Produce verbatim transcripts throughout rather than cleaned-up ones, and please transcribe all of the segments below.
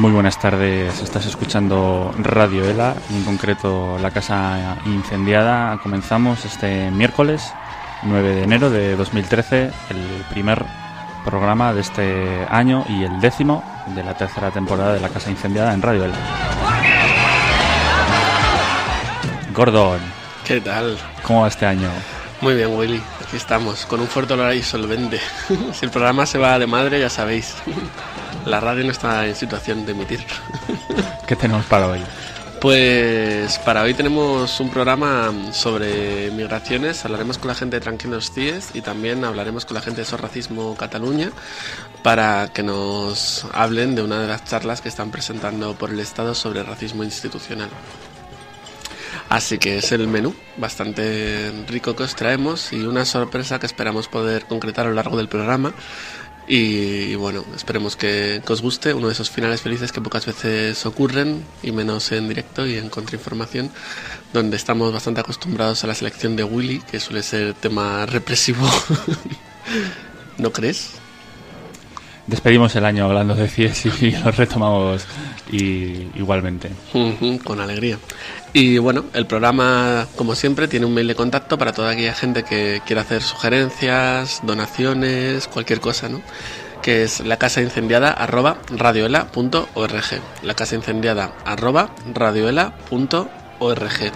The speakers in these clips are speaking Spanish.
Muy buenas tardes, estás escuchando Radio Ela, en concreto La Casa Incendiada. Comenzamos este miércoles nueve de enero de dos mil trece, el primer programa de este año y el décimo de la tercera temporada de La Casa Incendiada en Radio Ela. Gordon, ¿qué tal? ¿Cómo va este año? Muy bien, Willy, aquí estamos, con un fuerte olor a disolvente. Si el programa se va de madre, ya sabéis, la radio no está en situación de emitir. ¿Qué tenemos para hoy? Pues para hoy tenemos un programa sobre migraciones. Hablaremos con la gente de Tranquilos C I E S y también hablaremos con la gente de So Racismo Cataluña para que nos hablen de una de las charlas que están presentando por el Estado sobre racismo institucional. Así que es el menú bastante rico que os traemos y una sorpresa que esperamos poder concretar a lo largo del programa. Y, y bueno, esperemos que, que os guste, uno de esos finales felices que pocas veces ocurren, y menos en directo y en Contrainformación, donde estamos bastante acostumbrados a la selección de Willy, que suele ser tema represivo. ¿No crees? Despedimos el año hablando de C I E S y lo retomamos y, igualmente. Uh-huh, con alegría. Y bueno, el programa, como siempre, tiene un mail de contacto para toda aquella gente que quiera hacer sugerencias, donaciones, cualquier cosa, ¿no? Que es lacasaincendiada arroba radioela punto org. lacasaincendiada arroba radioela punto org.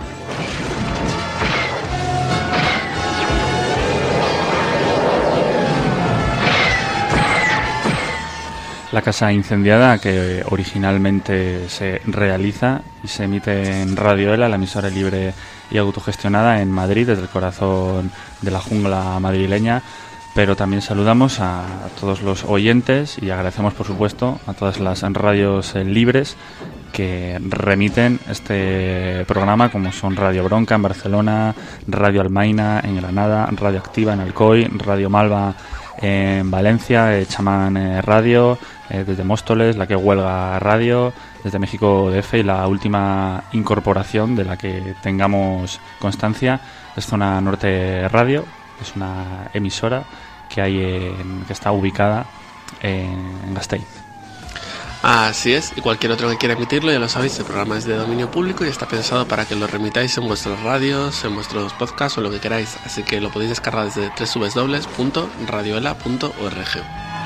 La Casa Incendiada, que originalmente se realiza y se emite en Radio Ela, la emisora libre y autogestionada en Madrid, desde el corazón de la jungla madrileña. Pero también saludamos a todos los oyentes y agradecemos, por supuesto, a todas las radios libres que remiten este programa, como son Radio Bronca en Barcelona, Radio Almaina en Granada, Radio Activa en Alcoy, Radio Malva en Valencia, eh, Chamán eh, Radio, eh, desde Móstoles, La Que Huelga Radio, desde México D F, y la última incorporación de la que tengamos constancia es Zona Norte Radio. Es una emisora que hay en, que está ubicada en, en Gasteiz. Así es, y cualquier otro que quiera emitirlo, ya lo sabéis, el programa es de dominio público y está pensado para que lo remitáis en vuestras radios, en vuestros podcasts o lo que queráis, así que lo podéis descargar desde doble u doble u doble u punto radioela punto org.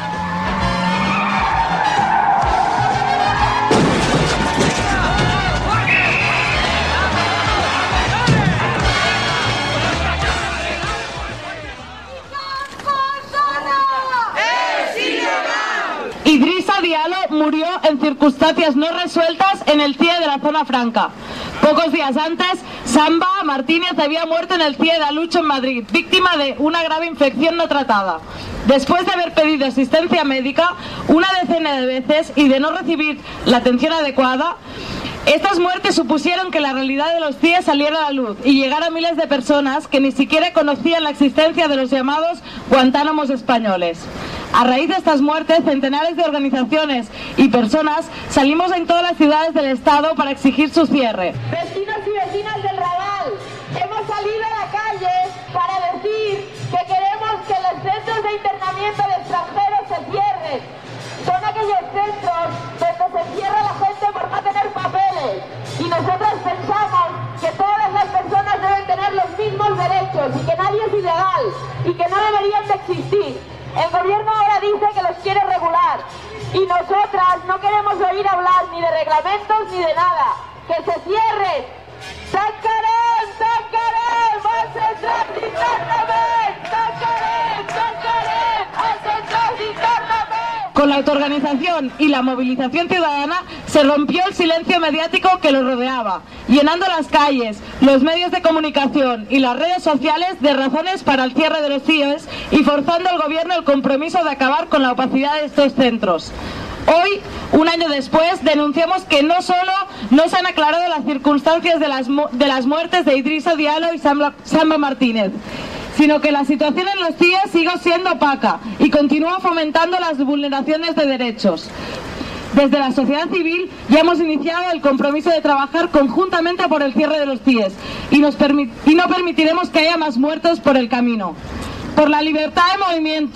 Idrissa Diallo murió en circunstancias no resueltas en el C I E de la Zona Franca. Pocos días antes, Samba Martínez había muerto en el C I E de Alucho en Madrid, víctima de una grave infección no tratada. Después de haber pedido asistencia médica una decena de veces y de no recibir la atención adecuada, estas muertes supusieron que la realidad de los C I E saliera a la luz y llegara a miles de personas que ni siquiera conocían la existencia de los llamados Guantánamos españoles. A raíz de estas muertes, centenares de organizaciones y personas salimos en todas las ciudades del Estado para exigir su cierre. Vecinos y vecinas del Raval, hemos salido a la calle para decir que queremos que los centros de internamiento de extranjeros se cierren. Son aquellos centros donde se cierra la gente por no tener papeles. Y nosotros pensamos que todas las personas deben tener los mismos derechos y que nadie es ilegal y que no deberían de existir. El gobierno ahora dice que los quiere regular y nosotras no queremos oír hablar ni de reglamentos ni de nada. ¡Que se cierren! ¡Tancarem! ¡Tancarem! ¡Al central internament! ¡Tancarem! ¡Tancarem! ¡Al central internament! Con la autoorganización y la movilización ciudadana se rompió el silencio mediático que lo rodeaba, llenando las calles, los medios de comunicación y las redes sociales de razones para el cierre de los C I E S y forzando al gobierno el compromiso de acabar con la opacidad de estos centros. Hoy, un año después, denunciamos que no solo no se han aclarado las circunstancias de las, mu- de las muertes de Idrissa Diallo y Samba, Samba Martínez, sino que la situación en los C I E S sigue siendo opaca y continúa fomentando las vulneraciones de derechos. Desde la sociedad civil ya hemos iniciado el compromiso de trabajar conjuntamente por el cierre de los C I E S y, nos permit- y no permitiremos que haya más muertos por el camino. Por la libertad de movimiento,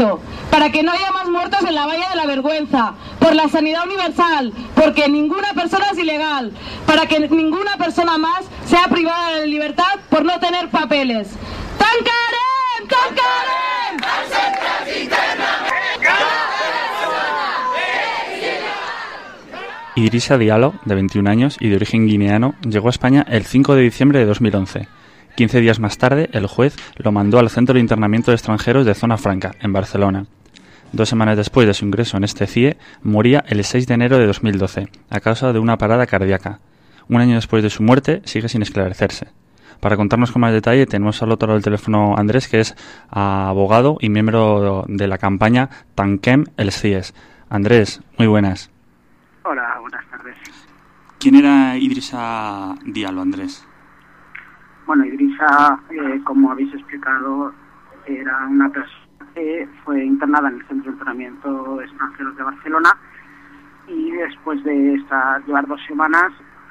para que no haya más muertos en la valla de la vergüenza, por la sanidad universal, porque ninguna persona es ilegal, para que ninguna persona más sea privada de libertad por no tener papeles. ¡Tancarem! ¡Tancarem! Idrissa Diallo, de veintiún años y de origen guineano, llegó a España el cinco de diciembre de dos mil once. quince días más tarde, el juez lo mandó al Centro de Internamiento de Extranjeros de Zona Franca, en Barcelona. Dos semanas después de su ingreso en este C I E, moría el seis de enero de dos mil doce, a causa de una parada cardíaca. Un año después de su muerte, sigue sin esclarecerse. Para contarnos con más detalle, tenemos al otro lado del teléfono a Andrés, que es abogado y miembro de la campaña Tanquem el C I E S. Andrés, muy buenas. Hola, buenas tardes. ¿Quién era Idrissa Diallo, Andrés? Bueno, Idrissa, eh, como habéis explicado, era una persona que fue internada en el Centro de Internamiento de Extranjeros de Barcelona y después de estar, llevar dos semanas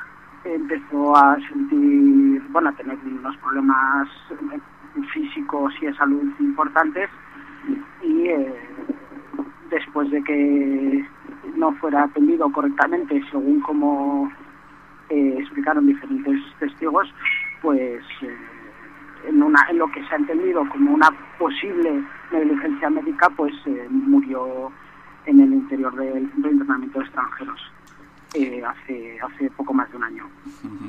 empezó a sentir, bueno, a tener unos problemas físicos y de salud importantes y eh, después de que no fuera atendido correctamente según como eh, explicaron diferentes testigos, pues eh, en, una, en lo que se ha entendido como una posible negligencia médica, pues eh, murió en el interior del Centro de Internamiento de Extranjeros eh, hace, hace poco más de un año. Uh-huh.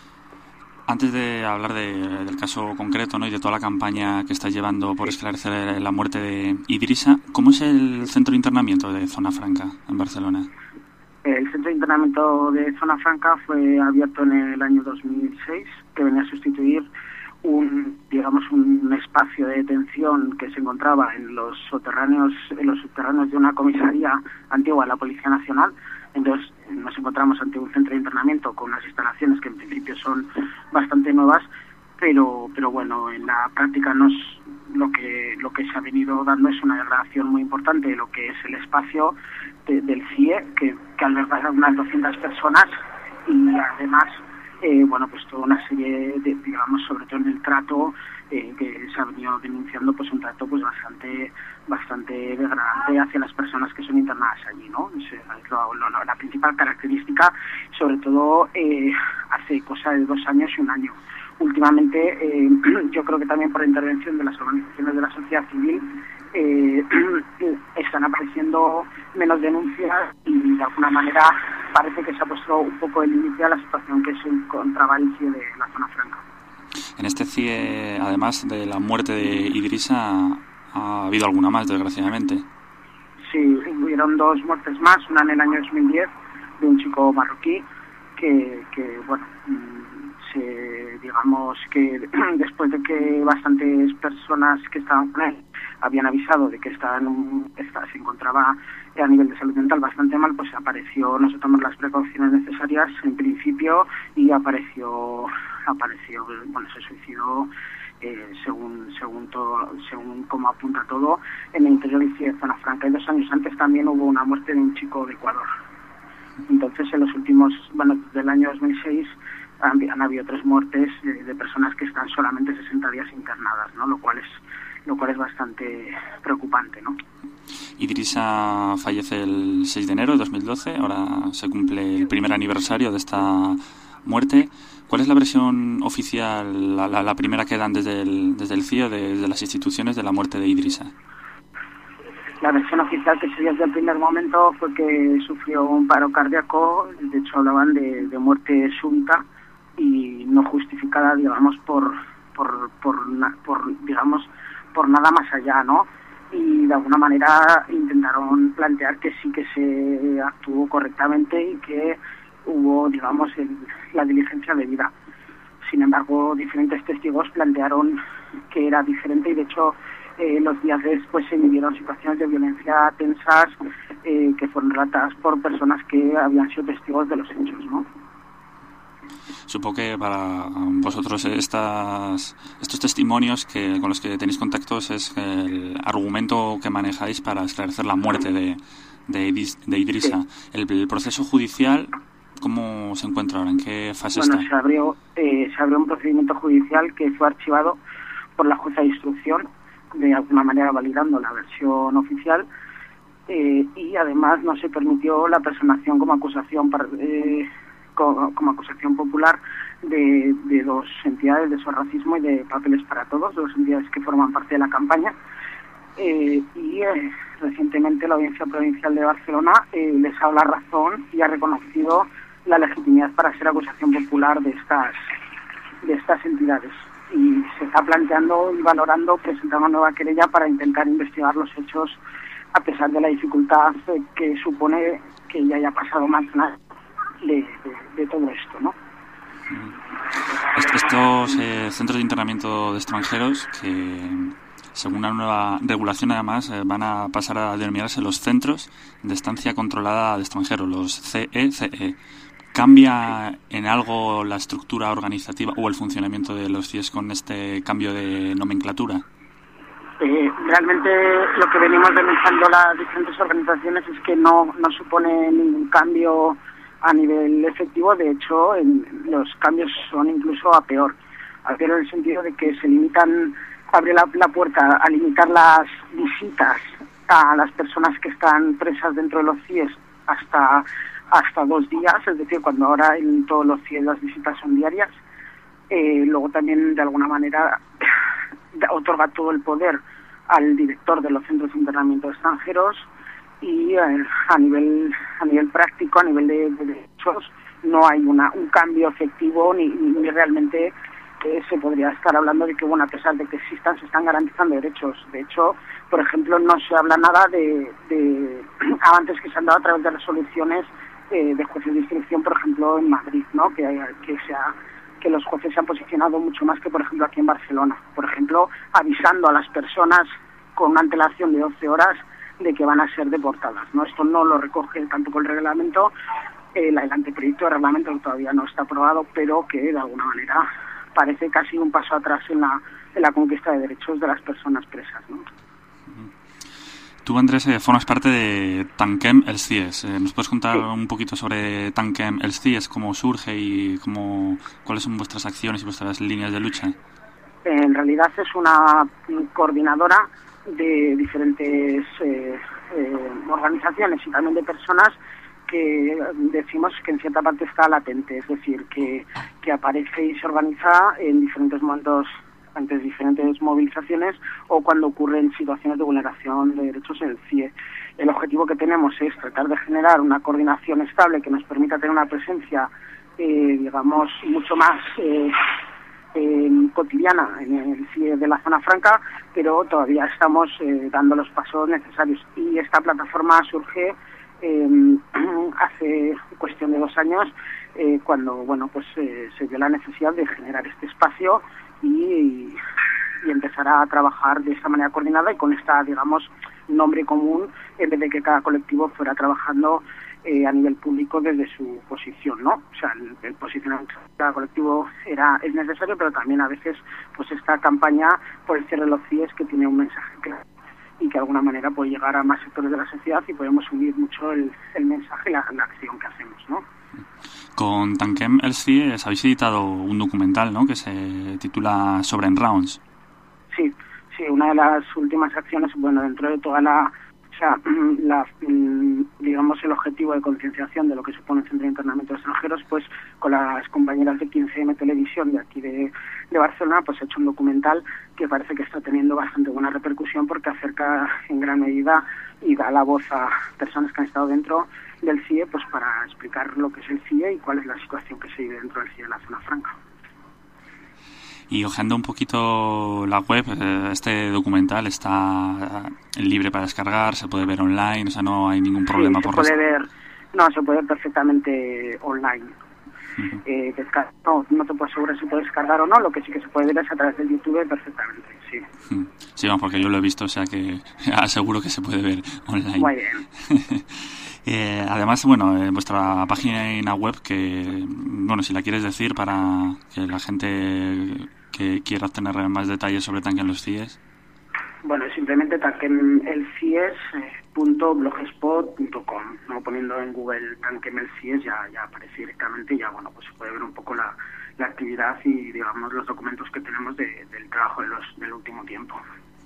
Antes de hablar de, del caso concreto, ¿no?, y de toda la campaña que está llevando por esclarecer la muerte de Idrissa, ¿cómo es el centro de internamiento de Zona Franca en Barcelona? El centro de internamiento de Zona Franca fue abierto en el año dos mil seis, que venía a sustituir un, digamos, un espacio de detención que se encontraba en los soterráneos, en los subterráneos de una comisaría antigua de la Policía Nacional. Entonces nos encontramos ante un centro de internamiento con unas instalaciones que en principio son bastante nuevas, pero pero bueno, en la práctica nos lo que lo que se ha venido dando es una degradación muy importante de lo que es el espacio de, del C I E, que, que alberga unas doscientas personas y además eh, bueno, pues toda una serie de, digamos, sobre todo en el trato eh, que se ha venido denunciando, pues un trato pues bastante bastante degradante hacia las personas que son internadas allí, ¿no? Es, es lo, lo, la principal característica, sobre todo eh, hace cosa de dos años y un año. Últimamente, eh, yo creo que también por la intervención de las organizaciones de la sociedad civil, eh, están apareciendo menos denuncias y de alguna manera parece que se ha puesto un poco el límite a la situación que se encontraba el C I E de la Zona Franca. En este C I E, además de la muerte de Idrissa, ha habido alguna más, desgraciadamente. Sí, hubieron dos muertes más, una en el año dos mil diez de un chico marroquí que, que bueno, se, digamos que después de que bastantes personas que estaban con él habían avisado de que estaba en un, está, se encontraba a nivel de salud mental bastante mal, pues apareció, no se tomaron las precauciones necesarias en principio y apareció, apareció, bueno, se suicidó. Eh, según según todo, según como apunta todo, en el interior de Zona Franca. Y dos años antes también hubo una muerte de un chico de Ecuador. Entonces, en los últimos, bueno, desde el año dos mil seis han, han habido tres muertes de, de personas que están solamente sesenta días internadas, ¿no? Lo cual es lo cual es bastante preocupante, ¿no? Idrissa fallece el seis de enero de dos mil doce, ahora se cumple el primer aniversario de esta muerte. ¿Cuál es la versión oficial, la, la, la primera que dan desde el, desde el C I E, desde las instituciones, de la muerte de Idrissa? La versión oficial que se dio desde el primer momento fue que sufrió un paro cardíaco, de hecho hablaban de, de muerte súbita y no justificada, digamos, por, por, por, por, digamos, por nada más allá, ¿no? Y de alguna manera intentaron plantear que sí que se actuó correctamente y que hubo, digamos, el, la diligencia debida. Sin embargo, diferentes testigos plantearon que era diferente y, de hecho, eh, los días después se vivieron situaciones de violencia tensas eh, que fueron relatadas por personas que habían sido testigos de los hechos, ¿no? Supongo que para vosotros estas, estos testimonios que con los que tenéis contactos es el argumento que manejáis para esclarecer la muerte de, de, de Idrissa. Sí. El, el proceso judicial, ¿cómo se encuentra ahora? ¿En qué fase bueno, está? Bueno, se abrió, eh, se abrió un procedimiento judicial que fue archivado por la jueza de instrucción de alguna manera validando la versión oficial, eh, y además no se permitió la personación como acusación eh, como, como acusación popular de, de dos entidades, de SOS Racismo y de Papeles para Todos, dos entidades que forman parte de la campaña. Eh, y eh, recientemente la Audiencia Provincial de Barcelona eh, les ha dado la razón y ha reconocido la legitimidad para ser acusación popular de estas de estas entidades, y se está planteando y valorando presentar una nueva querella para intentar investigar los hechos, a pesar de la dificultad eh, que supone que ya haya pasado más de un año de, de, de todo esto, ¿no? Estos eh, centros de internamiento de extranjeros que, según una nueva regulación, además, eh, van a pasar a denominarse los Centros de Estancia Controlada de Extranjeros, los C E C E. ¿Cambia en algo la estructura organizativa o el funcionamiento de los C I E S con este cambio de nomenclatura? Eh, realmente lo que venimos denunciando las diferentes organizaciones es que no, no supone ningún cambio a nivel efectivo. De hecho, en, los cambios son incluso a peor. A peor en el sentido de que se limitan, abre la, la puerta a limitar las visitas a las personas que están presas dentro de los C I E S hasta... hasta dos días, es decir, cuando ahora en todos los C I E S las visitas son diarias. Eh, luego también, de alguna manera, otorga todo el poder al director de los centros de internamiento de extranjeros, y eh, a nivel a nivel práctico, a nivel de, de derechos, no hay una un cambio efectivo ni, ni realmente eh, se podría estar hablando de que, bueno, a pesar de que existan, se están garantizando derechos. De hecho, por ejemplo, no se habla nada de, de avances que se han dado a través de resoluciones Eh, de jueces de instrucción, por ejemplo, en Madrid, ¿no? Que, que, sea, que los jueces se han posicionado mucho más que, por ejemplo, aquí en Barcelona. Por ejemplo, avisando a las personas con una antelación de doce horas de que van a ser deportadas, ¿no? Esto no lo recoge tampoco el reglamento, eh, el anteproyecto de reglamento que todavía no está aprobado, pero que de alguna manera parece casi un paso atrás en la, en la conquista de derechos de las personas presas, ¿no? Tú, Andrés, eh, formas parte de Tanquem el C I E S. Eh, ¿Nos puedes contar sí. un poquito sobre Tanquem el C I E S, cómo surge y cómo, cuáles son vuestras acciones y vuestras líneas de lucha? En realidad es una coordinadora de diferentes eh, eh, organizaciones y también de personas que decimos que en cierta parte está latente, es decir, que, que aparece y se organiza en diferentes momentos, ante diferentes movilizaciones o cuando ocurren situaciones de vulneración de derechos en el C I E. El objetivo que tenemos es tratar de generar una coordinación estable que nos permita tener una presencia, eh, digamos, mucho más eh, eh, cotidiana en el C I E de la Zona Franca, pero todavía estamos eh, dando los pasos necesarios. Y esta plataforma surge eh, hace cuestión de dos años, eh, cuando bueno pues eh, se dio la necesidad de generar este espacio y, y empezar a trabajar de esta manera coordinada y con esta, digamos, nombre común, en vez de que cada colectivo fuera trabajando eh, a nivel público desde su posición, ¿no? O sea, el, el posicionamiento de cada colectivo era es necesario, pero también a veces pues esta campaña por el cierre de los C I E S que tiene un mensaje claro y que de alguna manera puede llegar a más sectores de la sociedad y podemos unir mucho el, el mensaje y la, la acción que hacemos, ¿no? Con Tanquem el C I E S habéis editado un documental, ¿no?, que se titula Sobre en Rounds. Sí, sí, una de las últimas acciones, bueno, dentro de toda la, o sea, la, digamos, el objetivo de concienciación de lo que supone el Centro de Internamiento de Extranjeros, pues con las compañeras de quince eme Televisión de aquí de, de Barcelona, pues he hecho un documental que parece que está teniendo bastante buena repercusión porque acerca en gran medida y da la voz a personas que han estado dentro del C I E, pues para explicar lo que es el C I E y cuál es la situación que se vive dentro del C I E en la Zona Franca. Y hojeando un poquito la web, este documental está libre para descargar, se puede ver online, o sea, no hay ningún problema. Sí, se por puede res... ver, no, se puede ver perfectamente online. Uh-huh. Eh, descar- no, no te puedo asegurar si puede descargar o no, lo que sí que se puede ver es a través de YouTube perfectamente, sí. Uh-huh. Sí, vamos, porque yo lo he visto, o sea que aseguro que se puede ver online. Muy bien. eh, además, bueno, en vuestra página web, que, bueno, si la quieres decir para que la gente que quiera obtener más detalles sobre Tanquem los C I E S. Bueno, simplemente Tanquem el C I E S punto blogspot punto com, ¿no? Poniendo en Google Tanquem el C I E S ya, ya aparece directamente y ya, bueno, pues se puede ver un poco la, la actividad y, digamos, los documentos que tenemos de, del trabajo de los, del último tiempo.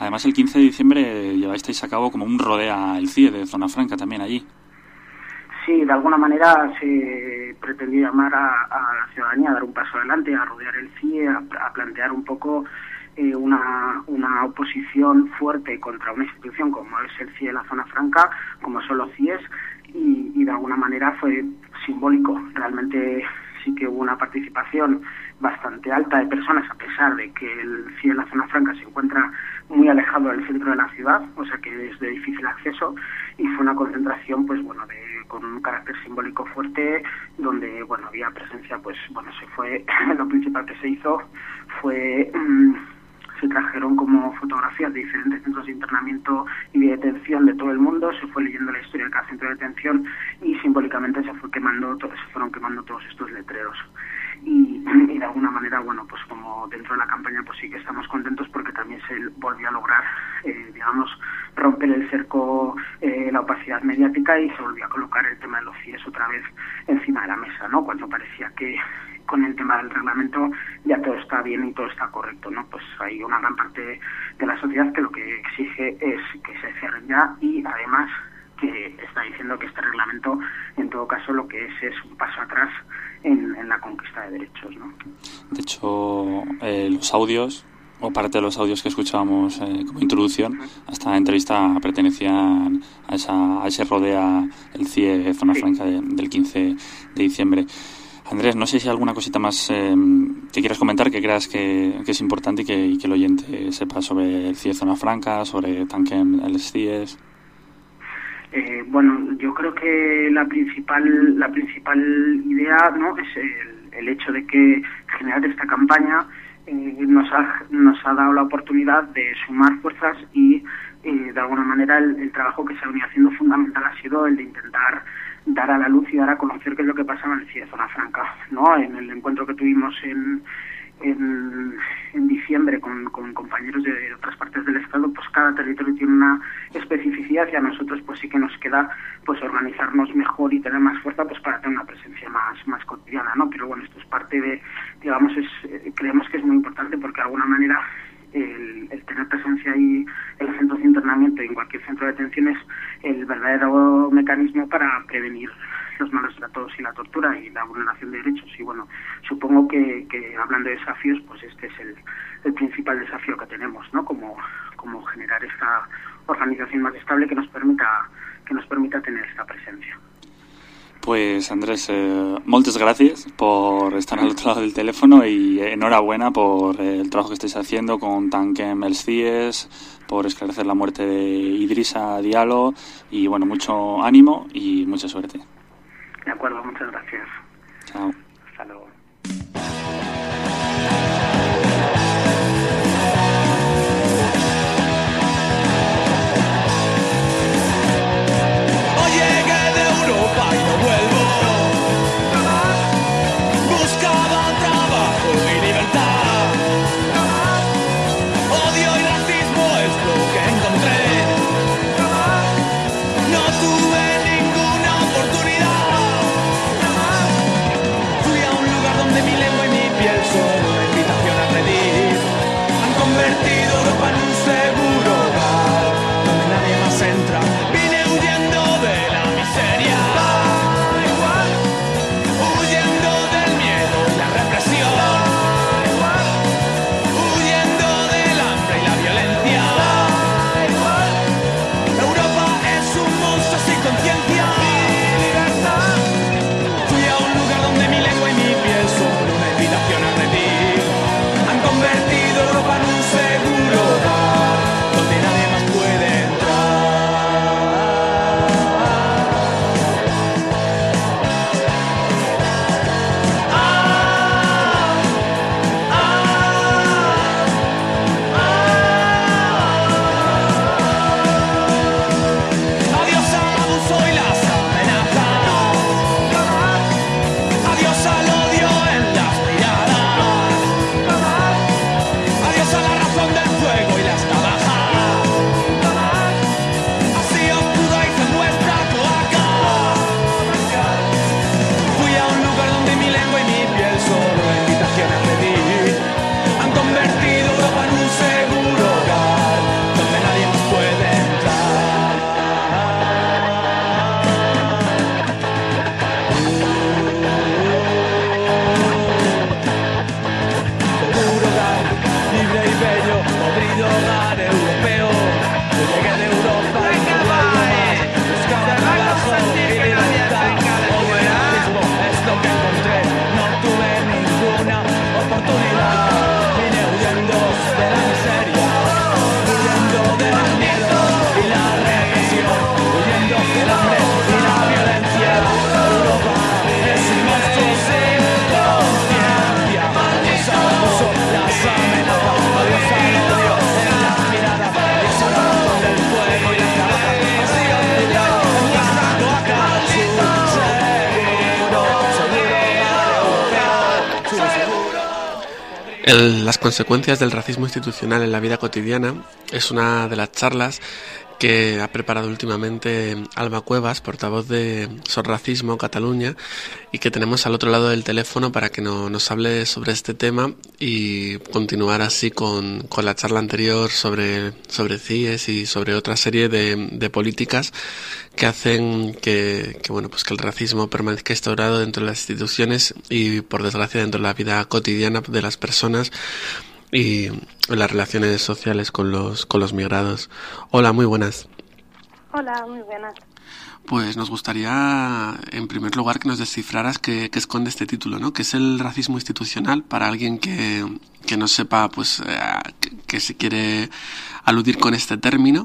Además, el quince de diciembre llevasteis a cabo como un rodea el C I E de Zona Franca también allí. Sí, de alguna manera se pretendió llamar a, a la ciudadanía a dar un paso adelante, a rodear el C I E, a, a plantear un poco eh, una, una oposición fuerte contra una institución como es el C I E de la Zona Franca, como son los C I Es, y, y de alguna manera fue simbólico. Realmente sí que hubo una participación bastante alta de personas, a pesar de que el C I E de la Zona Franca se encuentra muy alejado del centro de la ciudad, o sea que es de difícil acceso, y fue una concentración pues bueno de con un carácter simbólico fuerte, donde bueno había presencia, pues bueno se fue lo principal que se hizo fue mmm, se trajeron como fotografías de diferentes centros de internamiento y de detención de todo el mundo, se fue leyendo la historia de cada centro de detención y simbólicamente se fue quemando se fueron quemando todos estos letreros. Y, y de alguna manera, bueno, pues como dentro de la campaña pues sí que estamos contentos porque también se volvió a lograr, eh, digamos, romper el cerco, eh, la opacidad mediática, y se volvió a colocar el tema de los C I Es otra vez encima de la mesa, ¿no? Cuando parecía que con el tema del reglamento ya todo está bien y todo está correcto, ¿no? Pues hay una gran parte de la sociedad que lo que exige es que se cierren ya, y además que está diciendo que este reglamento en todo caso lo que es es un paso atrás en, en la conquista de derechos, ¿no? De hecho, eh, los audios o parte de los audios que escuchábamos eh, como introducción a esta entrevista pertenecían a, esa, a ese rodea el C I E Zona sí. Franca de, del quince de diciembre. Andrés, no sé si hay alguna cosita más eh, que quieras comentar, que creas que, que es importante y que, y que el oyente sepa sobre el C I E Zona Franca, sobre Tanquem, el C I E S. Eh, bueno, yo creo que la principal la principal idea, ¿no?, es el, el hecho de que generar esta campaña eh, nos ha nos ha dado la oportunidad de sumar fuerzas y eh, de alguna manera el, el trabajo que se ha venido haciendo fundamental ha sido el de intentar dar a la luz y dar a conocer qué es lo que pasaba en el C I E Zona Franca, ¿no? En el encuentro que tuvimos en En, en diciembre con, con compañeros de, de otras partes del estado, pues cada territorio tiene una especificidad, y a nosotros pues sí que nos queda pues organizarnos mejor y tener más fuerza pues para tener una presencia más más cotidiana, ¿no? Pero bueno, esto es parte de, digamos, es eh, creemos que es muy importante porque de alguna manera el, el tener presencia ahí en los centros de internamiento y en cualquier centro de detención es el verdadero mecanismo para prevenir los malos tratos y la tortura y la vulneración de derechos. Y bueno, supongo que, que hablando de desafíos, pues este es el, el principal desafío que tenemos, ¿no? Como, como generar esta organización más estable que nos permita que nos permita tener esta presencia. Pues Andrés, eh, moltes gràcies por estar al otro lado del teléfono y enhorabuena por el trabajo que estáis haciendo con Tanquem el C I E S, por esclarecer la muerte de Idrissa Diallo, y bueno, mucho ánimo y mucha suerte. De acuerdo, muchas gracias. Chao. Hasta luego. Hoy llegué de Europa y no vuelvo. Buscaba trabajo y libertad. Odio y racismo es lo que encontré. No tuve ninguna oportunidad. Donde mi lengua y mi piel son una invitación a pedir. Han convertido Europa en un seguro hogar donde nadie más entra. Vine huyendo de la miseria, huyendo del miedo y la represión, huyendo del hambre y la violencia. Europa es un monstruo sin conciencia. Fui a un lugar donde mi lengua y mi piel son una invitación a rendir. Han convertido Europa en un seguro El, las consecuencias del racismo institucional en la vida cotidiana es una de las charlas que ha preparado últimamente Alba Cuevas, portavoz de Sorracismo Cataluña, y que tenemos al otro lado del teléfono para que no, nos hable sobre este tema y continuar así con, con la charla anterior sobre, sobre C I E S y sobre otra serie de, de políticas que hacen que, que, bueno, pues que el racismo permanezca instaurado dentro de las instituciones y, por desgracia, dentro de la vida cotidiana de las personas y en las relaciones sociales con los con los migrados. Hola, muy buenas. Hola, muy buenas. Pues nos gustaría, en primer lugar, que nos descifraras qué, qué esconde este título, ¿no? ¿Qué es el racismo institucional? Para alguien que, que no sepa, pues, eh, que, que se quiere aludir con este término.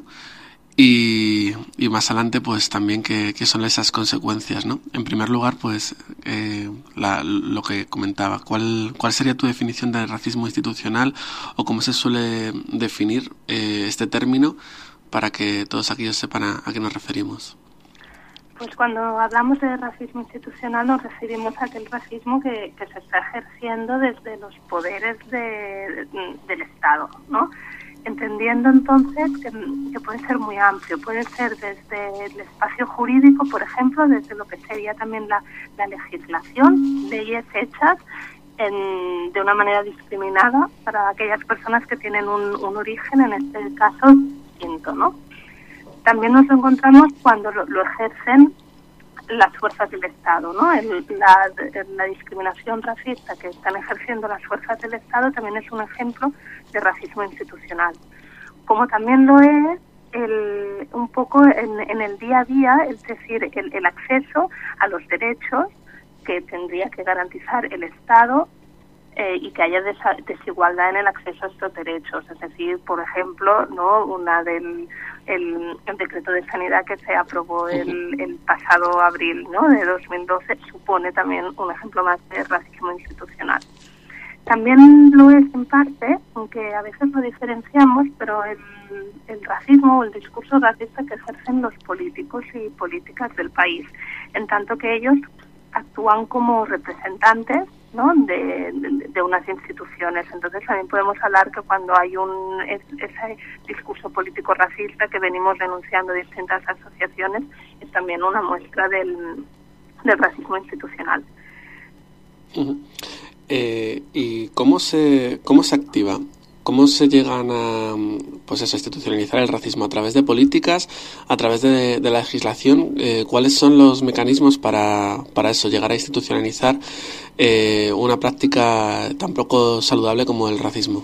Y, y más adelante, pues también qué, qué son esas consecuencias, ¿no? En primer lugar, pues eh, la, lo que comentaba, ¿cuál, ¿cuál sería tu definición de racismo institucional o cómo se suele definir eh, este término para que todos aquellos sepan a, a qué nos referimos? Pues cuando hablamos de racismo institucional nos referimos a aquel racismo que, que se está ejerciendo desde los poderes de, de, del Estado, ¿no? Entendiendo entonces que, que puede ser muy amplio, puede ser desde el espacio jurídico, por ejemplo, desde lo que sería también la, la legislación, leyes hechas en, de una manera discriminada para aquellas personas que tienen un, un origen, en este caso, distinto, ¿no? También nos lo encontramos cuando lo, lo ejercen las fuerzas del Estado, ¿no? El, la, la discriminación racista que están ejerciendo las fuerzas del Estado también es un ejemplo de racismo institucional. Como también lo es el, un poco en, en el día a día, es decir, el, el acceso a los derechos que tendría que garantizar el Estado eh, y que haya desa- desigualdad en el acceso a estos derechos. Es decir, por ejemplo, no una del el, el decreto de sanidad que se aprobó el, el pasado abril, ¿no? de dos mil doce supone también un ejemplo más de racismo institucional. También lo es en parte, aunque a veces lo diferenciamos, pero el, el racismo o el discurso racista que ejercen los políticos y políticas del país, en tanto que ellos actúan como representantes, ¿no? de, de, de unas instituciones. Entonces también podemos hablar que cuando hay un es, ese discurso político racista que venimos denunciando distintas asociaciones, es también una muestra del, del racismo institucional. Uh-huh. Eh, ¿Y cómo se cómo se activa? ¿Cómo se llegan a, pues eso, institucionalizar el racismo? ¿A través de políticas? ¿A través de, de la legislación? Eh, ¿Cuáles son los mecanismos para, para eso, llegar a institucionalizar eh, una práctica tan poco saludable como el racismo?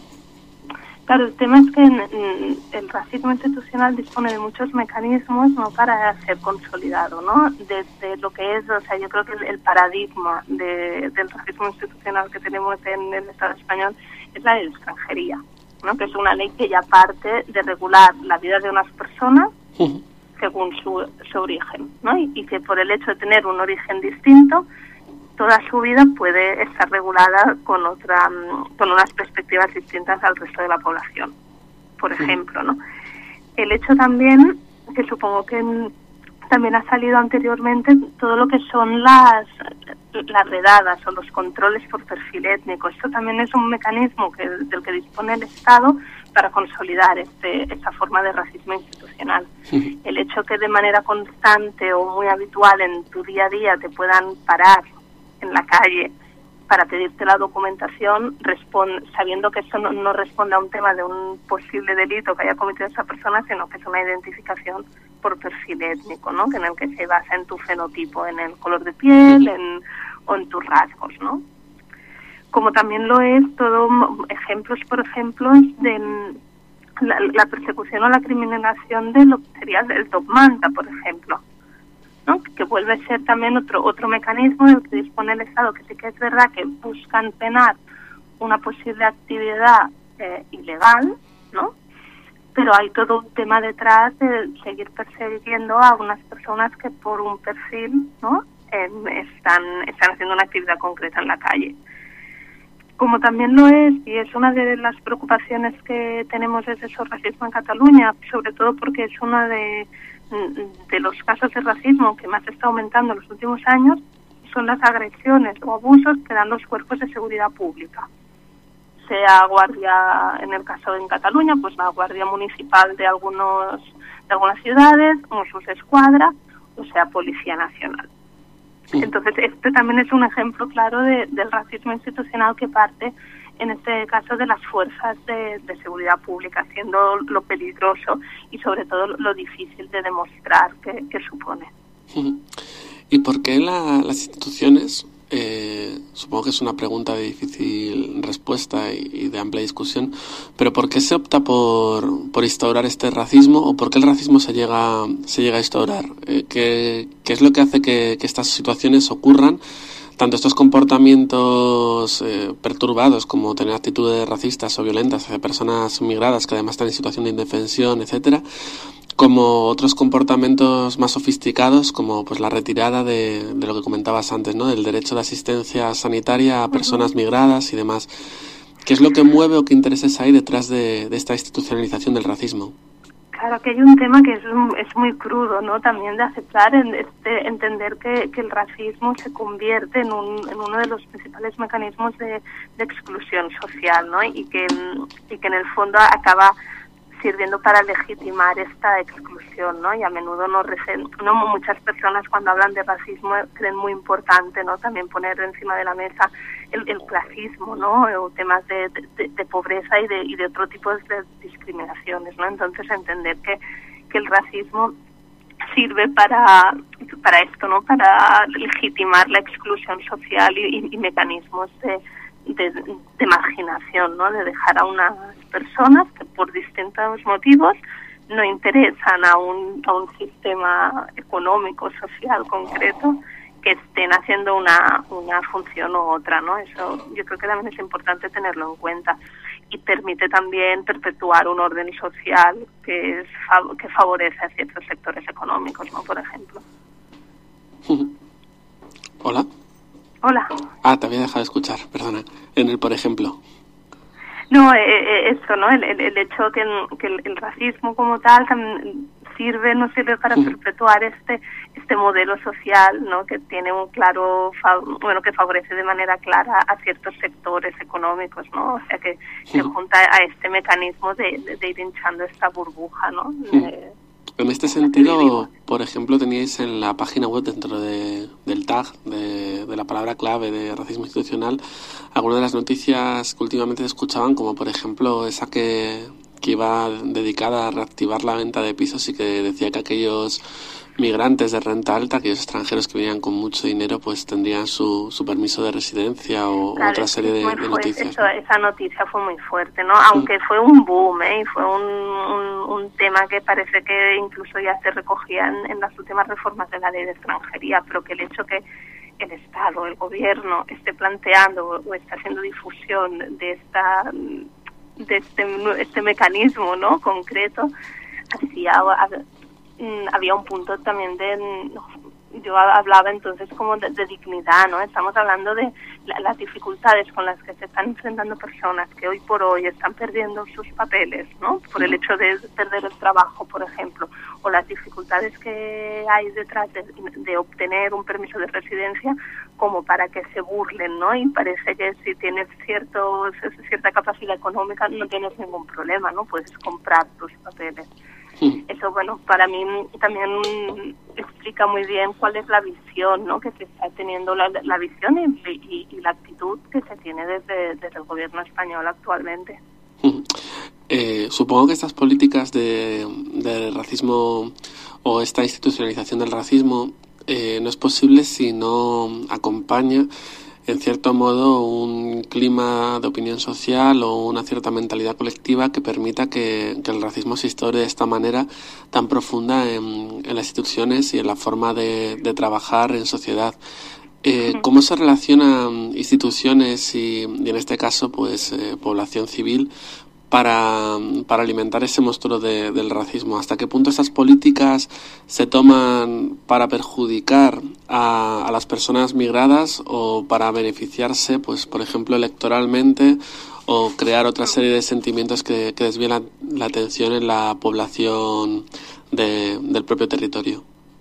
Claro, el tema es que en, en, el racismo institucional dispone de muchos mecanismos, ¿no? para ser consolidado, ¿no? Desde lo que es, o sea, yo creo que el, el paradigma de, del racismo institucional que tenemos en el Estado español es la de extranjería, ¿no? Que es una ley que ya parte de regular la vida de unas personas uh-huh. según su, su origen, ¿no? Y, y que por el hecho de tener un origen distinto, toda su vida puede estar regulada con otra, con unas perspectivas distintas al resto de la población, por sí. ejemplo, ¿no? El hecho también, que supongo que también ha salido anteriormente, todo lo que son las, las redadas o los controles por perfil étnico. Esto también es un mecanismo que, del que dispone el Estado para consolidar este, esta forma de racismo institucional. Sí. El hecho que de manera constante o muy habitual en tu día a día te puedan parar en la calle para pedirte la documentación, responde, sabiendo que eso no, no responde a un tema de un posible delito que haya cometido esa persona, sino que es una identificación por perfil étnico, ¿no? Que en el que se basa en tu fenotipo, en el color de piel, en, o en tus rasgos, ¿no? Como también lo es todo ejemplos, por ejemplo, de la, la persecución o la criminalización de lo que sería el top manta, por ejemplo, ¿no? Que vuelve a ser también otro otro mecanismo del que dispone el Estado, que sí que es verdad que buscan penar una posible actividad eh, ilegal, ¿no? Pero hay todo un tema detrás de seguir persiguiendo a unas personas que por un perfil, ¿no? Eh, están están haciendo una actividad concreta en la calle. Como también lo es, y es una de las preocupaciones que tenemos desde Sorracismo en Cataluña, sobre todo porque es una de de los casos de racismo que más está aumentando en los últimos años, son las agresiones o abusos que dan los cuerpos de seguridad pública. sea guardia, en el caso en Cataluña, pues la guardia municipal de algunos de algunas ciudades, Mossos d'Esquadra, o sea, Policía Nacional. Entonces, este también es un ejemplo claro de, del racismo institucional que parte, en este caso, de las fuerzas de, de seguridad pública, siendo lo peligroso y, sobre todo, lo difícil de demostrar que, que supone. ¿Y por qué la, las instituciones, eh, supongo que es una pregunta de difícil respuesta y, y de amplia discusión, pero por qué se opta por, por instaurar este racismo o por qué el racismo se llega, se llega a instaurar? Eh, ¿qué, ¿Qué es lo que hace que, que estas situaciones ocurran? Tanto estos comportamientos eh, perturbados como tener actitudes racistas o violentas hacia personas migradas que además están en situación de indefensión, etcétera, como otros comportamientos más sofisticados como pues la retirada de, de lo que comentabas antes, ¿no? Del derecho de asistencia sanitaria a personas migradas y demás. ¿Qué es lo que mueve o qué intereses hay detrás de, de esta institucionalización del racismo? Claro que hay un tema que es, es muy crudo, ¿no? También de aceptar, en este, entender que, que el racismo se convierte en, un, en uno de los principales mecanismos de, de exclusión social, ¿no? Y que, y que en el fondo acaba sirviendo para legitimar esta exclusión, ¿no? Y a menudo no, recen, no muchas personas cuando hablan de racismo creen muy importante, ¿no? También poner encima de la mesa el, el clasismo, ¿no? O temas de, de, de pobreza y de, y de otro tipo de discriminaciones, ¿no? Entonces entender que, que el racismo sirve para para esto, ¿no? Para legitimar la exclusión social y, y, y mecanismos de De, de marginación, ¿no? De dejar a unas personas que por distintos motivos no interesan a un, a un sistema económico, social concreto, que estén haciendo una, una función u otra, ¿no? Eso yo creo que también es importante tenerlo en cuenta y permite también perpetuar un orden social que es que favorece a ciertos sectores económicos, ¿no? Por ejemplo. Hola. Hola. Ah, te había dejado de escuchar, perdona. En el por ejemplo. No, eh, eso, ¿no? El, el, el hecho que, que el, el racismo como tal también sirve, no sirve para uh-huh. perpetuar este este modelo social, ¿no? Que tiene un claro, fa- bueno, que favorece de manera clara a ciertos sectores económicos, ¿no? O sea, que uh-huh. se junta a este mecanismo de, de, de ir hinchando esta burbuja, ¿no? Uh-huh. De, En este sentido, por ejemplo, teníais en la página web, dentro de, del tag, de, de la palabra clave de racismo institucional, algunas de las noticias que últimamente se escuchaban, como por ejemplo esa que, que iba dedicada a reactivar la venta de pisos y que decía que aquellos migrantes de renta alta, aquellos extranjeros que venían con mucho dinero, pues tendrían su, su permiso de residencia o claro, otra serie de, de noticias. Eso, esa noticia fue muy fuerte, ¿no? Aunque mm. fue un boom, ¿eh? Y fue un, un, un tema que parece que incluso ya se recogía en, en las últimas reformas de la ley de extranjería, pero que el hecho que el Estado, el gobierno, esté planteando o esté haciendo difusión de esta de este, este mecanismo, ¿no? Concreto, hacía... había un punto también de, yo hablaba entonces como de, de dignidad, ¿no? Estamos hablando de la, las dificultades con las que se están enfrentando personas que hoy por hoy están perdiendo sus papeles, ¿no? Por el hecho de perder el trabajo, por ejemplo, o las dificultades que hay detrás de, de obtener un permiso de residencia como para que se burlen, ¿no? Y parece que si tienes cierto, cierta capacidad económica no tienes ningún problema, ¿no? Puedes comprar tus papeles. Eso, bueno, para mí también explica muy bien cuál es la visión, ¿no? Que se está teniendo, la, la visión y, y, y la actitud que se tiene desde, desde el gobierno español actualmente. Eh, supongo que estas políticas de, de racismo o esta institucionalización del racismo eh, no es posible si no acompaña en cierto modo un clima de opinión social o una cierta mentalidad colectiva que permita que, que el racismo se instaure de esta manera tan profunda en, en las instituciones y en la forma de, de trabajar en sociedad. Eh, ¿Cómo se relacionan instituciones y, y en este caso pues eh, población civil para, para alimentar ese monstruo de, del racismo? ¿Hasta qué punto estas políticas se toman para perjudicar a, a las personas migradas o para beneficiarse, pues por ejemplo, electoralmente, o crear otra serie de sentimientos que, que desvíen la, la atención en la población de, del propio territorio?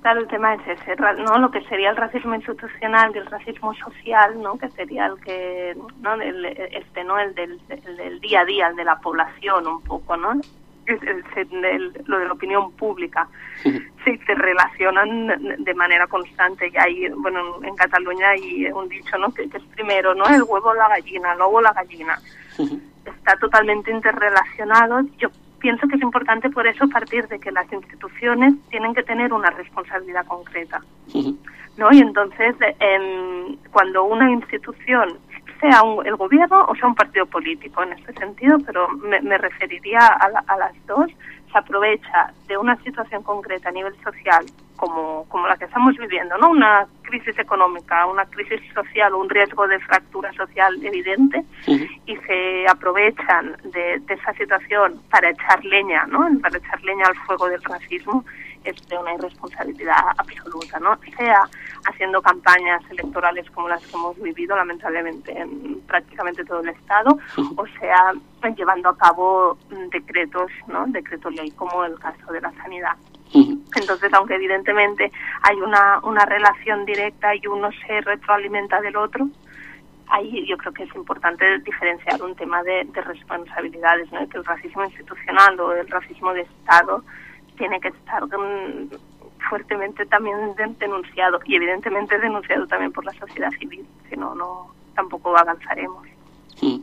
Claro, el tema es ese, ¿no? Lo que sería el racismo institucional y el racismo social, ¿no? Que sería el que, ¿no? El, este, ¿no? El del, el del día a día, el de la población un poco, ¿no? El, el, el, lo de la opinión pública. Sí, se relacionan de manera constante. Y hay, bueno, en Cataluña hay un dicho, ¿no? Que, que es primero, ¿no? El huevo o la gallina, luego la gallina. Está totalmente interrelacionado. Yo pienso que es importante por eso partir de que las instituciones tienen que tener una responsabilidad concreta, ¿no? Y entonces, eh, cuando una institución, sea un, el gobierno o sea un partido político en este sentido, pero me, me referiría a, la, a las dos, se aprovecha de una situación concreta a nivel social como, como la que estamos viviendo, ¿no? Una crisis económica, una crisis social, un riesgo de fractura social evidente, uh-huh. y se aprovechan de, de esa situación para echar leña, ¿no? Para echar leña al fuego del racismo, es de una irresponsabilidad absoluta, ¿no? Sea haciendo campañas electorales como las que hemos vivido, lamentablemente, en prácticamente todo el Estado, uh-huh. o sea, llevando a cabo decretos, ¿no? Decretos ley, como el caso de la sanidad. Uh-huh. Entonces, aunque evidentemente hay una, una relación directa y uno se retroalimenta del otro, ahí yo creo que es importante diferenciar un tema de, de responsabilidades, ¿no? Que el racismo institucional o el racismo de Estado tiene que estar um, fuertemente también denunciado, y evidentemente denunciado también por la sociedad civil, si no, no tampoco avanzaremos. Uh-huh.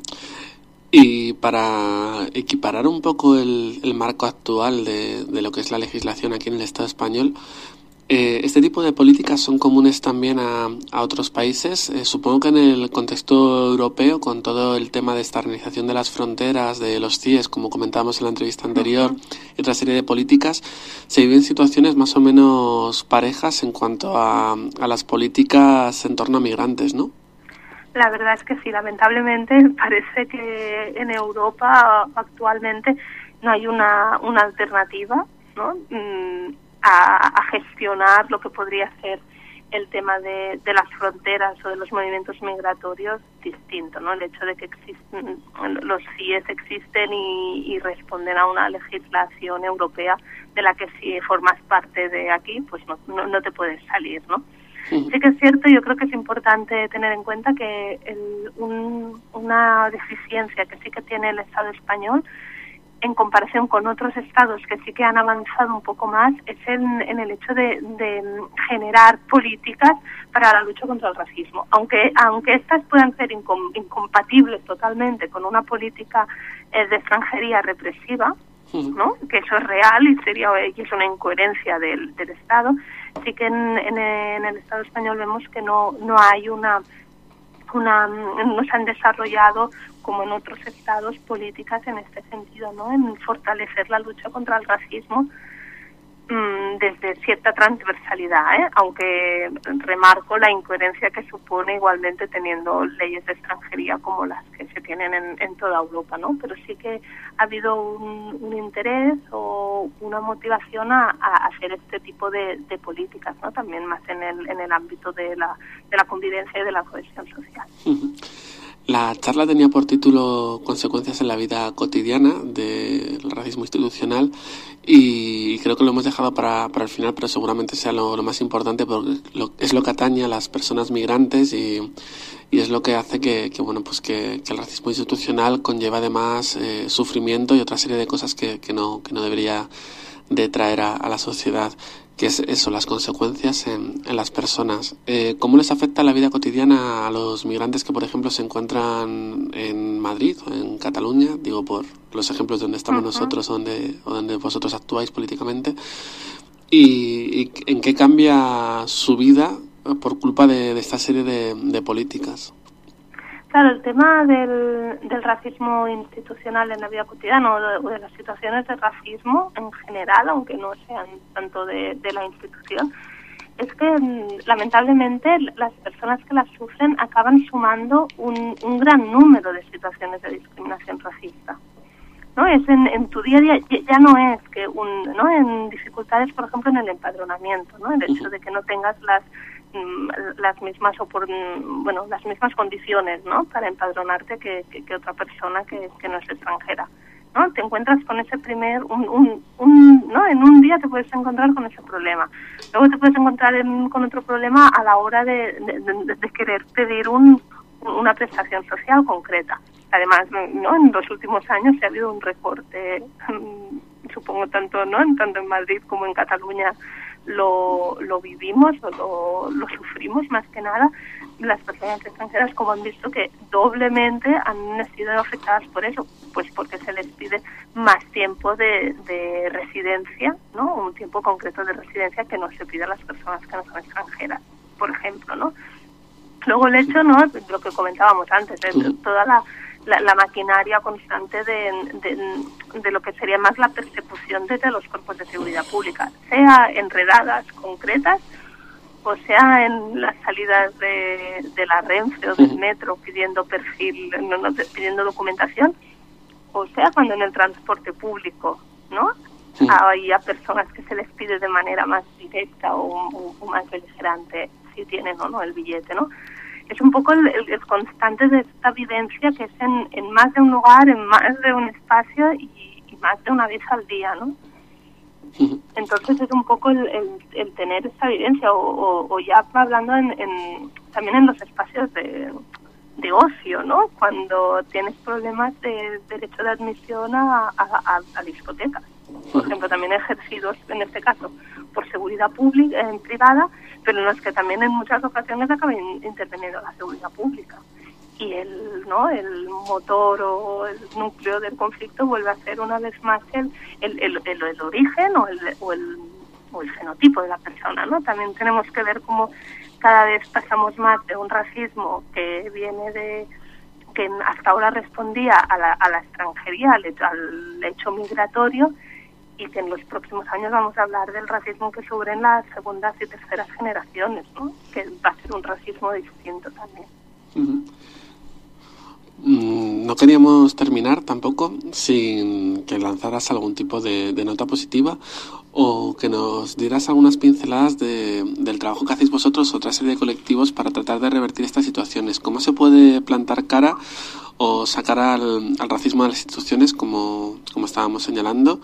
Y para equiparar un poco el, el marco actual de, de lo que es la legislación aquí en el Estado español, eh, este tipo de políticas son comunes también a, a otros países. Eh, supongo que en el contexto europeo, con todo el tema de externalización de las fronteras, de los C I E S, como comentábamos en la entrevista anterior, uh-huh. y otra serie de políticas, se viven situaciones más o menos parejas en cuanto a, a las políticas en torno a migrantes, ¿no? La verdad es que sí, lamentablemente parece que en Europa actualmente no hay una, una alternativa, ¿no? a, a gestionar lo que podría ser el tema de, de las fronteras o de los movimientos migratorios distinto, ¿no? El hecho de que existen, los C I E S existen y, y responden a una legislación europea de la que si formas parte de aquí, pues no, no, no te puedes salir, ¿no? Sí que es cierto, yo creo que es importante tener en cuenta que el, un, una deficiencia que sí que tiene el Estado español en comparación con otros estados que sí que han avanzado un poco más es en, en el hecho de, de generar políticas para la lucha contra el racismo. Aunque aunque estas puedan ser incom, incompatibles totalmente con una política eh, de extranjería represiva, ¿no? Que eso es real y sería y es una incoherencia del, del Estado, sí que en, en, en el Estado español vemos que no no hay una una no se han desarrollado como en otros estados políticas en este sentido, ¿no? En fortalecer la lucha contra el racismo mmm, desde cierta transversalidad, ¿eh? Aunque remarco la incoherencia que supone igualmente teniendo leyes de extranjería como las que se tienen en, en toda Europa, ¿no? Pero sí que ha habido un, un interés o una motivación a, a hacer este tipo de, de políticas, ¿no? También más en el en el ámbito de la de la convivencia y de la cohesión social. Uh-huh. La charla tenía por título Consecuencias en la vida cotidiana del racismo institucional y creo que lo hemos dejado para, para el final, pero seguramente sea lo, lo más importante porque lo, es lo que atañe a las personas migrantes y, y es lo que hace que, que bueno pues que, que el racismo institucional conlleva además eh, sufrimiento y otra serie de cosas que, que no que no debería de traer a, a la sociedad, que es eso, las consecuencias en, en las personas. Eh, ¿Cómo les afecta la vida cotidiana a los migrantes que, por ejemplo, se encuentran en Madrid o en Cataluña? Digo, por los ejemplos de donde estamos uh-huh. nosotros o donde, o donde vosotros actuáis políticamente. Y, y en qué cambia su vida por culpa de, de esta serie de, de políticas. Claro, el tema del, del racismo institucional en la vida cotidiana o de, de las situaciones de racismo en general, aunque no sean tanto de, de la institución, es que lamentablemente las personas que las sufren acaban sumando un, un gran número de situaciones de discriminación racista, ¿no? Es en, en tu día a día, ya no es que un, ¿no? En dificultades, por ejemplo, en el empadronamiento, ¿no? El hecho de que no tengas las las mismas o por, bueno las mismas condiciones, ¿no? Para empadronarte que, que, que otra persona que, que no es extranjera. ¿no? Te encuentras con ese primer, un, un, un, ¿no? En un día te puedes encontrar con ese problema. Luego te puedes encontrar en, con otro problema a la hora de, de, de, de querer pedir un, una prestación social concreta. Además, ¿no? En los últimos años se ha habido un recorte, supongo tanto, ¿no? Tanto en Madrid como en Cataluña lo, lo vivimos o lo, lo sufrimos más que nada. Las personas extranjeras, como han visto, que doblemente han sido afectadas por eso, pues porque se les pide más tiempo de, de residencia, ¿no? Un tiempo concreto de residencia que no se pide a las personas que no son extranjeras, por ejemplo, ¿no? Luego el hecho, ¿no? Lo que comentábamos antes, de toda la, la, la maquinaria constante de, de, de lo que sería más la persecución desde los cuerpos de seguridad pública, sea en redadas concretas, o sea en las salidas de, de la Renfe o del metro pidiendo perfil, no, no, pidiendo documentación, o sea cuando en el transporte público, ¿no? Sí. Hay a personas que se les pide de manera más directa o, o, o más beligerante si tienen o no el billete, ¿no? Es un poco el, el, el constante de esta vivencia que es en, en más de un lugar, en más de un espacio y, y más de una vez al día, ¿no? Entonces es un poco el, el, el tener esta evidencia o, o, o ya hablando en, en, también en los espacios de, de ocio, ¿no? Cuando tienes problemas de derecho de admisión a, a, a, a discotecas, por ejemplo, también ejercidos en este caso por seguridad pública, en privada, pero en los que también en muchas ocasiones acaba interviniendo la seguridad pública. Y el no el motor o el núcleo del conflicto vuelve a ser una vez más el el, el, el, el origen o el, o el o el fenotipo de la persona, ¿no? También tenemos que ver cómo cada vez pasamos más de un racismo que viene de que hasta ahora respondía a la, a la extranjería, al hecho, al hecho migratorio, y que en los próximos años vamos a hablar del racismo que sufren las segundas y terceras generaciones, ¿no? Que va a ser un racismo distinto también. Uh-huh. No queríamos terminar tampoco sin que lanzaras algún tipo de, de nota positiva o que nos dieras algunas pinceladas de, del trabajo que hacéis vosotros, otra serie de colectivos, para tratar de revertir estas situaciones. ¿Cómo se puede plantar cara o sacar al, al racismo de las instituciones, como, como estábamos señalando?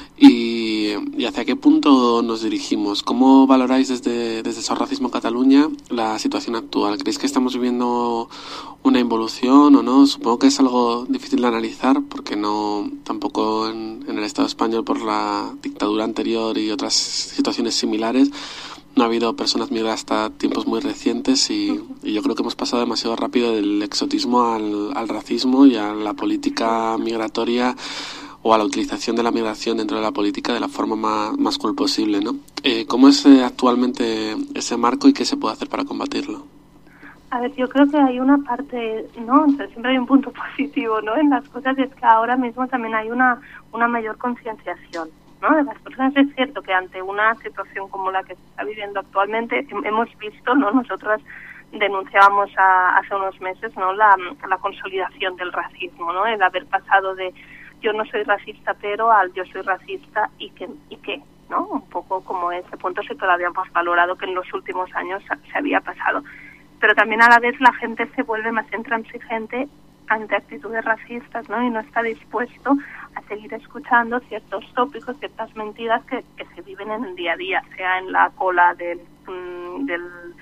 Y, y hacia qué punto nos dirigimos. ¿Cómo valoráis desde, desde SOS Racismo Cataluña la situación actual? ¿Creéis que estamos viviendo una involución o no? Supongo que es algo difícil de analizar porque no tampoco en, en el Estado español, por la dictadura anterior y otras situaciones similares, no ha habido personas migradas hasta tiempos muy recientes y, y yo creo que hemos pasado demasiado rápido del exotismo al, al racismo y a la política migratoria o a la utilización de la migración dentro de la política de la forma más, más cruel posible, ¿no? Eh, ¿Cómo es eh, actualmente ese marco y qué se puede hacer para combatirlo? A ver, yo creo que hay una parte, ¿no? Entonces, siempre hay un punto positivo, ¿no? En las cosas, y es que ahora mismo también hay una, una mayor concienciación, ¿no? De las personas. Es cierto que ante una situación como la que se está viviendo actualmente, hemos visto, ¿no? Nosotras denunciábamos a, hace unos meses, ¿no? La, la consolidación del racismo, ¿no? El haber pasado de yo no soy racista, pero al yo soy racista y que y qué, ¿no? Un poco como ese punto sí que lo habíamos valorado que en los últimos años se había pasado. Pero también a la vez la gente se vuelve más intransigente ante actitudes racistas, ¿no? Y no está dispuesto a seguir escuchando ciertos tópicos, ciertas mentiras que, que se viven en el día a día, sea en la cola del del,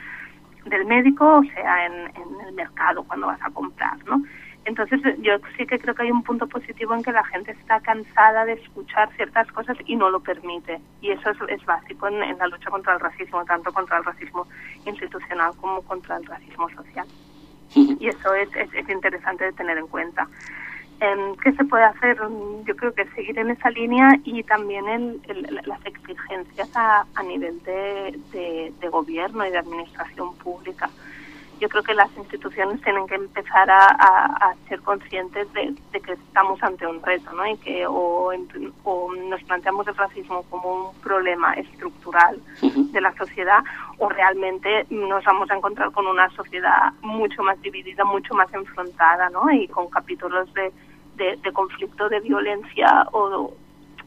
del médico o sea en, en el mercado cuando vas a comprar, ¿no? Entonces yo sí que creo que hay un punto positivo en que la gente está cansada de escuchar ciertas cosas y no lo permite. Y eso es, es básico en, en la lucha contra el racismo, tanto contra el racismo institucional como contra el racismo social. Y eso es, es, es interesante de tener en cuenta. Eh, ¿Qué se puede hacer? Yo creo que seguir en esa línea y también el, el, las exigencias a, a nivel de, de, de gobierno y de administración pública. Yo creo que las instituciones tienen que empezar a, a, a ser conscientes de, de que estamos ante un reto, ¿no? Y que o, o nos planteamos el racismo como un problema estructural de la sociedad o realmente nos vamos a encontrar con una sociedad mucho más dividida, mucho más enfrentada, ¿no? Y con capítulos de, de, de conflicto, de violencia o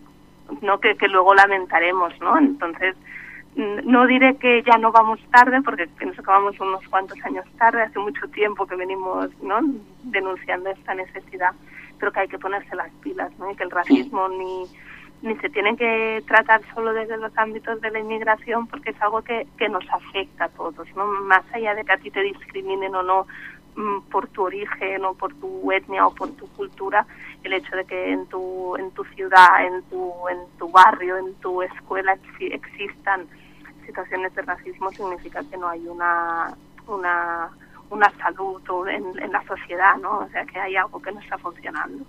no que, que luego lamentaremos, ¿no? Entonces, no diré que ya no vamos tarde, porque pienso que vamos unos cuantos años tarde, hace mucho tiempo que venimos, ¿no? denunciando esta necesidad, pero que hay que ponerse las pilas, ¿no? Y que el racismo ni ni se tiene que tratar solo desde los ámbitos de la inmigración, porque es algo que, que nos afecta a todos, ¿no? Más allá de que a ti te discriminen o no por tu origen o por tu etnia o por tu cultura, el hecho de que en tu en tu ciudad, en tu en tu barrio, en tu escuela ex- existan situaciones de racismo significa que no hay una una una salud en, en la sociedad, ¿no? O sea, que hay algo que no está funcionando.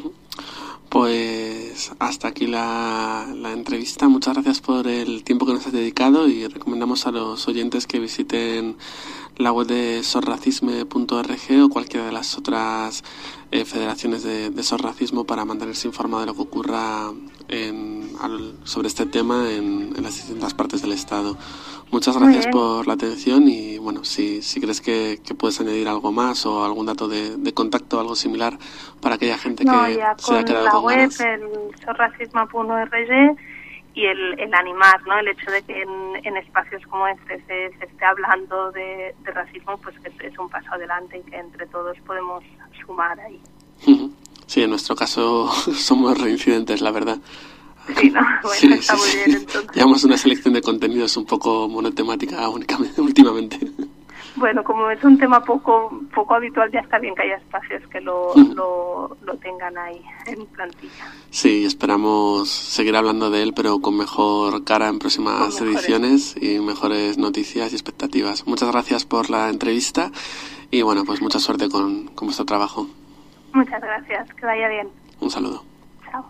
Pues hasta aquí la, la entrevista. Muchas gracias por el tiempo que nos has dedicado y recomendamos a los oyentes que visiten la web de sorracisme punto org o cualquiera de las otras eh, federaciones de, de sorracismo para mantenerse informado de lo que ocurra en, al, sobre este tema en, en las distintas partes del Estado. Muchas gracias por la atención y bueno, si, si crees que, que puedes añadir algo más o algún dato de, de contacto o algo similar para aquella gente no, que ya se haya quedado la con web, ganas. El sorracisme punto org y el, el animar, ¿no? El hecho de que en, en espacios como este se, se esté hablando de, de racismo, pues que es un paso adelante y que entre todos podemos sumar ahí. Sí, en nuestro caso somos reincidentes, la verdad. Sí, no, bueno, sí, está sí, muy sí. bien, entonces. Llevamos una selección de contenidos un poco monotemática únicamente, últimamente. Bueno, como es un tema poco poco habitual, ya está bien que haya espacios que lo, lo, lo tengan ahí en plantilla. Sí, esperamos seguir hablando de él, pero con mejor cara en próximas ediciones y mejores noticias y expectativas. Muchas gracias por la entrevista y bueno, pues mucha suerte con, con vuestro trabajo. Muchas gracias, que vaya bien. Un saludo. Chao.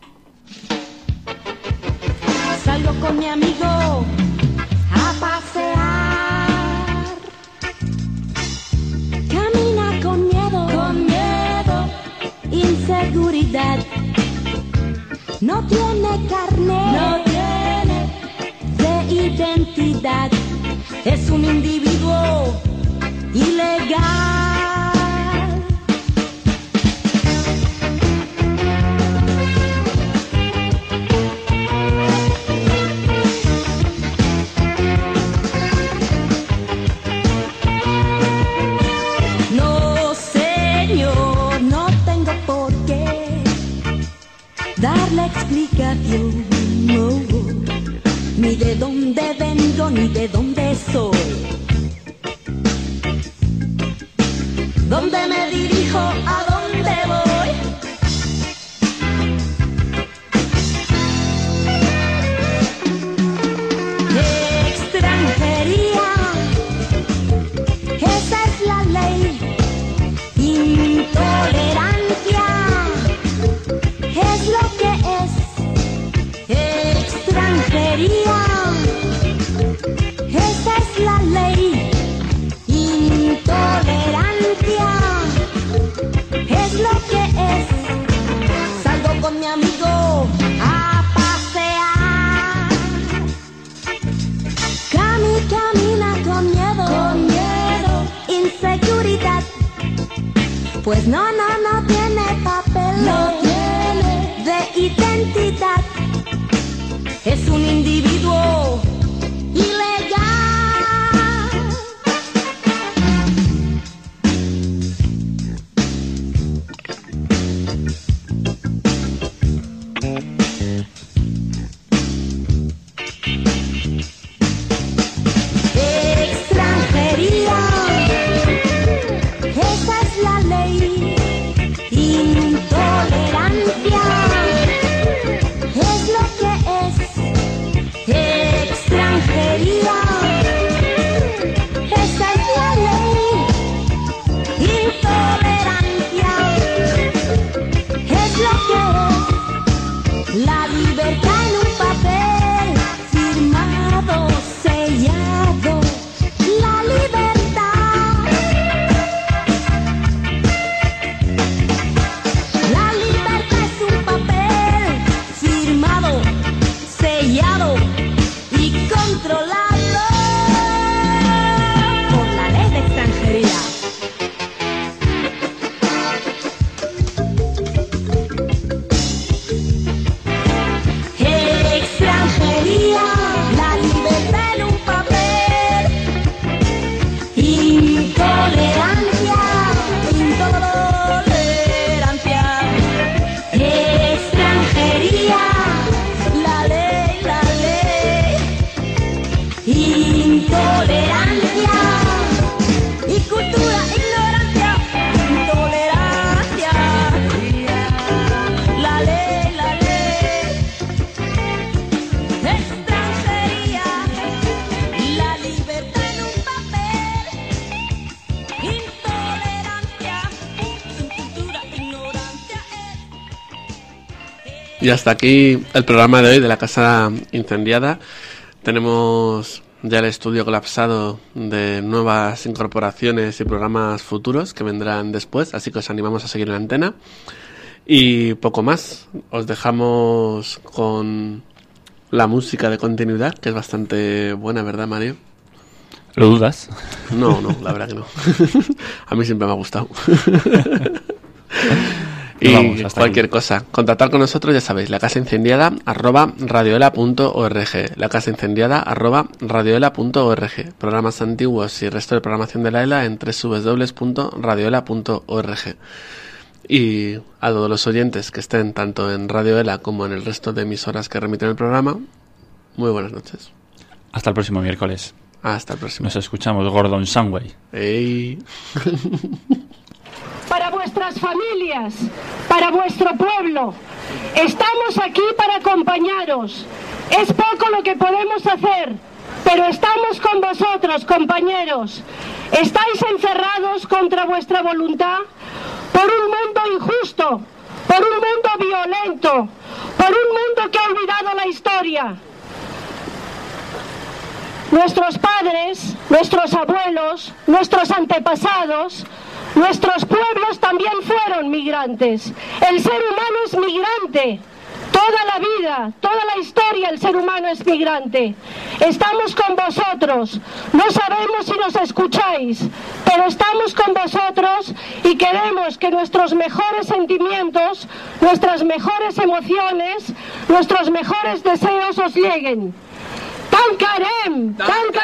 Salgo con mi amigo a pasear. Camina con miedo, con miedo, inseguridad. No tiene carnet, no tiene de identidad. Es un individuo ilegal. Darle explicación, no, ni de dónde vengo, ni de dónde soy. ¿Dónde me dirijo? ¿A dónde voy? Extranjería, esa es la ley. Intolerancia es lo que es extranjería, esa es la ley. Intolerancia es lo que es. Salgo con mi amigo a pasear. Cami camina con miedo, con miedo, inseguridad. Pues no, no, no tiene papel, no tiene de identidad. Es un individuo ilegal. Extranjería, esa es la ley. Intolerancia es lo que es. Extranjería, esa es la ley. Intolerancia es lo que es. La libertad en un papel firmado, sellado. La libertad. La libertad es un papel firmado, sellado y controlado por la ley de extranjería. Y hasta aquí el programa de hoy de la Casa Incendiada. Tenemos ya el estudio colapsado de nuevas incorporaciones y programas futuros que vendrán después, así que os animamos a seguir en la antena. Y poco más, os dejamos con la música de continuidad, que es bastante buena, ¿verdad, Mario? ¿Lo dudas? No, no, la verdad que no. A mí siempre me ha gustado. Y vamos, cualquier aquí. cosa, contactar con nosotros, ya sabéis, la casa incendiada arroba radioela punto org, la casa incendiada arroba radioela punto org, programas antiguos y resto de programación de la E L A en doble u doble u doble u punto radioela punto org. Y a todos los oyentes que estén tanto en Radio Ela como en el resto de emisoras que remiten el programa, muy buenas noches. Hasta el próximo miércoles. Hasta el próximo. Nos escuchamos, Gordon Sunway. ¡Ey! Para vuestras familias, para vuestro pueblo, estamos aquí para acompañaros. Es poco lo que podemos hacer, pero estamos con vosotros, compañeros. Estáis encerrados contra vuestra voluntad por un mundo injusto, por un mundo violento, por un mundo que ha olvidado la historia. Nuestros padres, nuestros abuelos, nuestros antepasados, nuestros pueblos también fueron migrantes. El ser humano es migrante. Toda la vida, toda la historia, el ser humano es migrante. Estamos con vosotros. No sabemos si nos escucháis, pero estamos con vosotros y queremos que nuestros mejores sentimientos, nuestras mejores emociones, nuestros mejores deseos os lleguen. ¡Tancarem! ¡Tancarem!